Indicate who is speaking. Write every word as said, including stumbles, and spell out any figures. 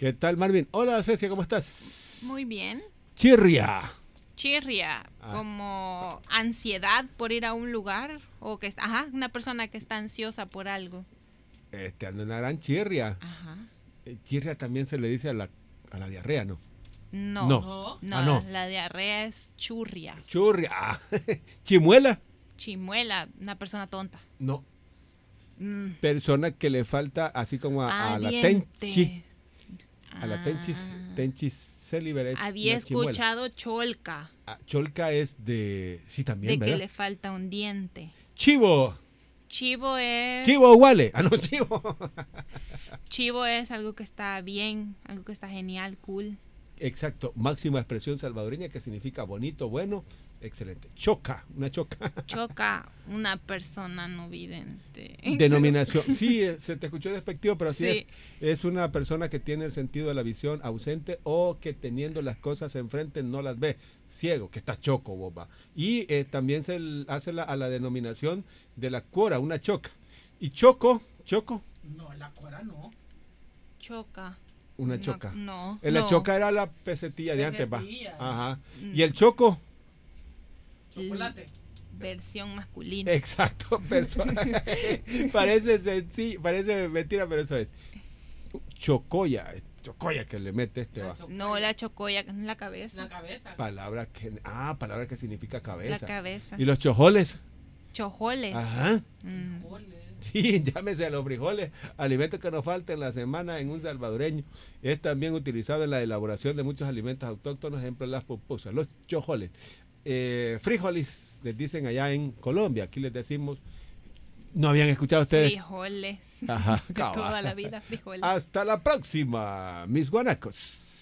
Speaker 1: ¿Qué tal, Marvin? Hola, Cecia, ¿cómo estás?
Speaker 2: Muy bien.
Speaker 1: Chirria.
Speaker 2: Chirria,
Speaker 1: Ah.
Speaker 2: como ansiedad por ir a un lugar o que está, ajá, una persona que está ansiosa por algo.
Speaker 1: Este, anda una gran chirria.
Speaker 2: Ajá.
Speaker 1: Eh, Chirria también se le dice a la, a la diarrea, ¿no?
Speaker 2: No.
Speaker 1: No.
Speaker 2: No,
Speaker 1: Ah, no.
Speaker 2: la diarrea es churria.
Speaker 1: Churria. Ah, chimuela.
Speaker 2: Chimuela, una persona tonta.
Speaker 1: No.
Speaker 2: Mm.
Speaker 1: Persona que le falta así como a,
Speaker 2: Ah,
Speaker 1: a la
Speaker 2: dientes.
Speaker 1: tenchi. A la
Speaker 2: Ah.
Speaker 1: tenchis. Tenchis celiber es
Speaker 2: Había
Speaker 1: una chimuela.
Speaker 2: escuchado cholca,
Speaker 1: Ah, cholca es de... Sí, también,
Speaker 2: de
Speaker 1: ¿verdad?
Speaker 2: que le falta un diente.
Speaker 1: Chivo.
Speaker 2: Chivo es...
Speaker 1: Chivo Wale. Ah, no, chivo.
Speaker 2: Chivo es algo que está bien, algo que está genial, cool.
Speaker 1: Exacto. Máxima expresión salvadoreña que significa bonito, bueno, excelente. Choca. Una choca.
Speaker 2: Choca, una persona no vidente.
Speaker 1: Denominación. Sí, eh, se te escuchó despectivo, pero así
Speaker 2: Sí.
Speaker 1: es. Es una persona que tiene el sentido de la visión ausente o que teniendo las cosas enfrente no las ve. Ciego, que está choco, boba. Y eh, también se l- hace la, a la denominación de la cuora, una choca. Y choco, choco,
Speaker 3: No, la cuara no.
Speaker 2: Choca.
Speaker 1: una
Speaker 2: No,
Speaker 1: choca.
Speaker 2: No.
Speaker 1: En la
Speaker 2: no.
Speaker 1: choca era la pesetilla de antes, va.
Speaker 3: Pesetilla.
Speaker 1: Ajá.
Speaker 2: Mm.
Speaker 1: Y el choco,
Speaker 3: Chocolate.
Speaker 2: Versión masculina.
Speaker 1: exacto, persona. Parece sencillo, parece mentira, pero eso es. Chocoya, chocoya que le mete este
Speaker 3: La
Speaker 1: va.
Speaker 3: cho-
Speaker 2: No, la chocoya en la cabeza.
Speaker 3: La cabeza.
Speaker 1: Palabra que, ah, palabra que significa
Speaker 2: La
Speaker 1: cabeza.
Speaker 2: cabeza.
Speaker 1: Y los chojoles.
Speaker 2: Chojoles.
Speaker 1: Ajá.
Speaker 2: Mm.
Speaker 3: Ole.
Speaker 1: Sí, llámese a los frijoles, alimento que nos falta en la semana en un salvadoreño. Es también utilizado en la elaboración de muchos alimentos autóctonos, ejemplo las pupusas, los chojoles. Eh, frijoles, les dicen allá en Colombia, aquí les decimos, ¿no habían escuchado ustedes?
Speaker 2: Frijoles.
Speaker 1: Ajá,
Speaker 2: De
Speaker 1: cabal.
Speaker 2: toda la vida, frijoles.
Speaker 1: Hasta la próxima, mis guanacos.